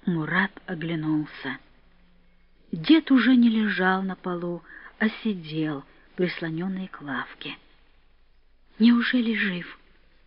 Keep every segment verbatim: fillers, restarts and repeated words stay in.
Мурат оглянулся. Дед уже не лежал на полу, а сидел, прислоненный к лавке. Неужели жив?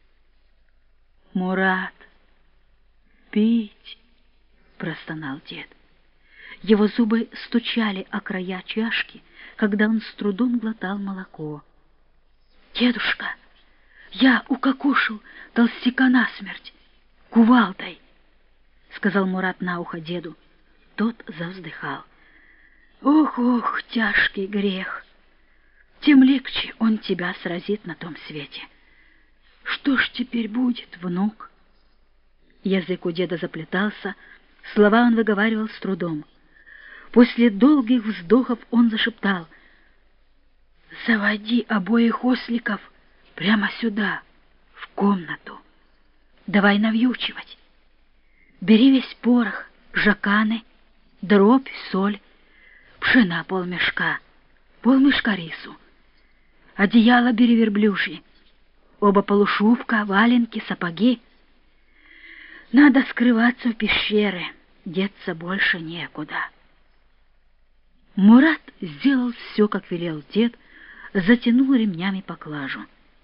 «Мурат, пить!» — простонал дед. Его зубы стучали о края чашки, когда он с трудом глотал молоко. «Дедушка, я укокошил толстяка насмерть кувалдой!» — сказал Мурат на ухо деду. Тот завздыхал. «Ох, ох, тяжкий грех! Тем легче он тебя сразит на том свете. Что ж теперь будет, внук?» Язык у деда заплетался, слова он выговаривал с трудом. После долгих вздохов он зашептал: «Заводи обоих осликов прямо сюда, в комнату. Давай навьючивать. Бери весь порох, жаканы, дробь, соль, пшена полмешка, полмешка рису. Одеяло бери верблюжьи, оба полушубка, валенки, сапоги. Надо скрываться в пещеры, деться больше некуда». Мурат сделал все, как велел дед, затянул ремнями поклажу.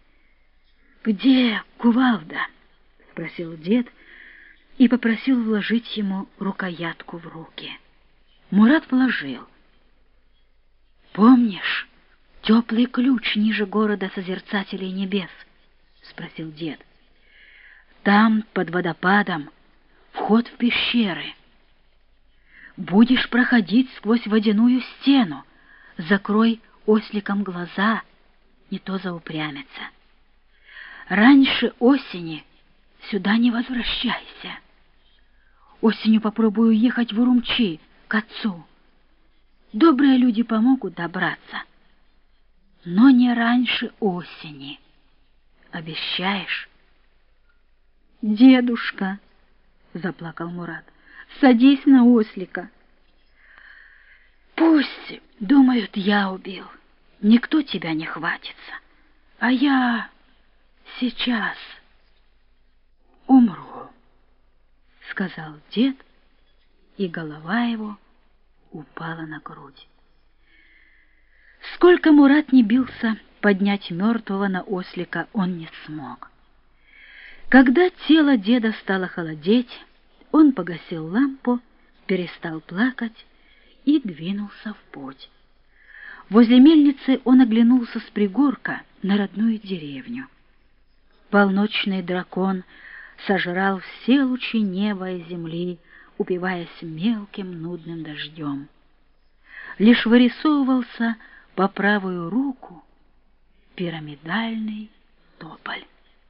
«Где кувалда?» — спросил дед и попросил вложить ему рукоятку в руки. Мурат вложил. «Помнишь теплый ключ ниже города Созерцателей Небес?» — спросил дед. «Там, под водопадом, вход в пещеры. Будешь проходить сквозь водяную стену, закрой осликам глаза, не то заупрямятся. Раньше осени сюда не возвращайся. Осенью попробую ехать в Урумчи, к отцу. Добрые люди помогут добраться. Но не раньше осени. Обещаешь?» «Дедушка», — заплакал Мурат, — «садись на ослика». «Пусть думают, я убил. Никто тебя не хватится. А я сейчас умру», — сказал дед, и голова его упала на грудь. Сколько Мурат не бился, поднять мертвого на ослика он не смог. Когда тело деда стало холодеть, он погасил лампу, перестал плакать и двинулся в путь. Возле мельницы он оглянулся с пригорка на родную деревню. Полночный дракон сожрал все лучи неба и земли, упиваясь мелким нудным дождем. Лишь вырисовывался по правую руку пирамидальный тополь.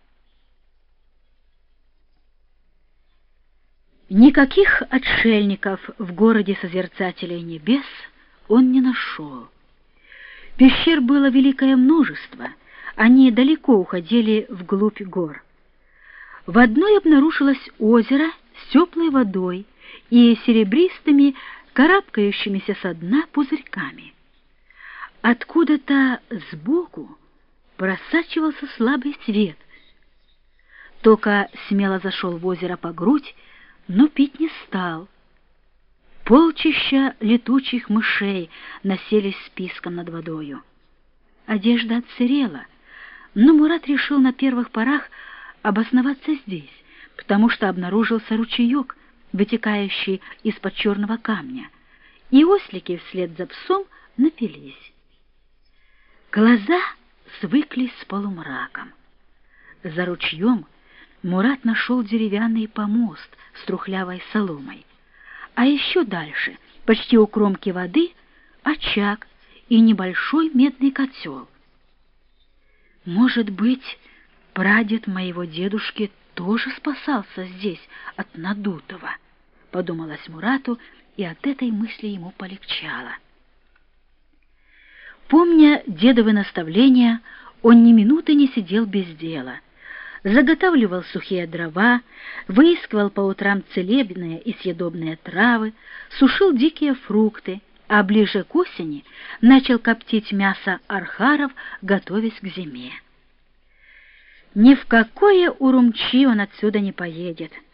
Никаких отшельников в городе Созерцателей Небес он не нашел. Пещер было великое множество, они далеко уходили вглубь гор. В одной обнаружилось озеро с теплой водой и серебристыми, карабкающимися со дна пузырьками. Откуда-то сбоку просачивался слабый свет. Тока смело зашел в озеро по грудь, но пить не стал. Полчища летучих мышей населись списком над водою. Одежда отсырела, но Мурат решил на первых порах обосноваться здесь, потому что обнаружился ручеек, вытекающий из-под черного камня, и ослики вслед за псом напились. Глаза свыклись с полумраком. За ручьем Мурат нашел деревянный помост с трухлявой соломой, а еще дальше, почти у кромки воды, очаг и небольшой медный котел. Может быть, прадед моего дедушки тоже спасался здесь от надутого, подумалось Мурату, и от этой мысли ему полегчало. Помня дедовы наставления, он ни минуты не сидел без дела. Заготавливал сухие дрова, выискивал по утрам целебные и съедобные травы, сушил дикие фрукты, а ближе к осени начал коптить мясо архаров, готовясь к зиме. Ни в какое Урумчи он отсюда не поедет.